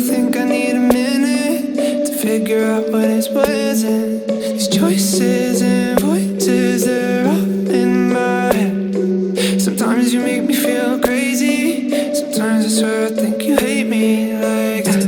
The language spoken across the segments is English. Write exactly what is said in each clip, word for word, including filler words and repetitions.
think I need a minute to figure out what is what isn't. These choices and voices, they're all in my head. Sometimes you make me feel crazy. Sometimes I swear I think you hate me like that.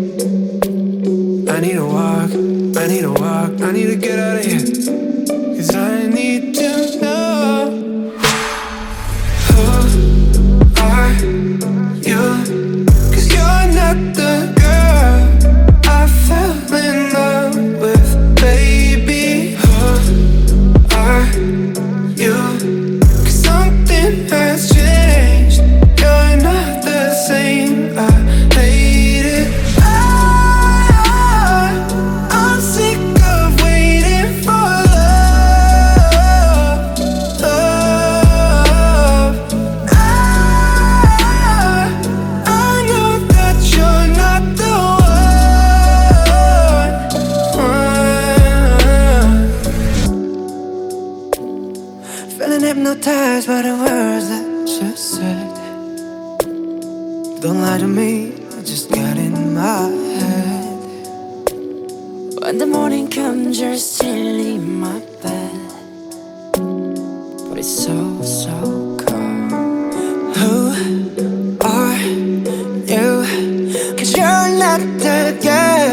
I need a walk, I need a walk, I need to get out of here. Cause I need to know, who are you? Cause you're not the girl I fell in love with, baby. Who are you? Cause something has changed. You're not the same. I hate it. I, I'm sick of waiting for love, love. I, I know that you're not the one. Feeling hypnotized by the words that you said. Don't lie to me, I just got in my head. When the morning comes, you're still in my bed, but it's so, so cold. Who are you? Cause you're not the girl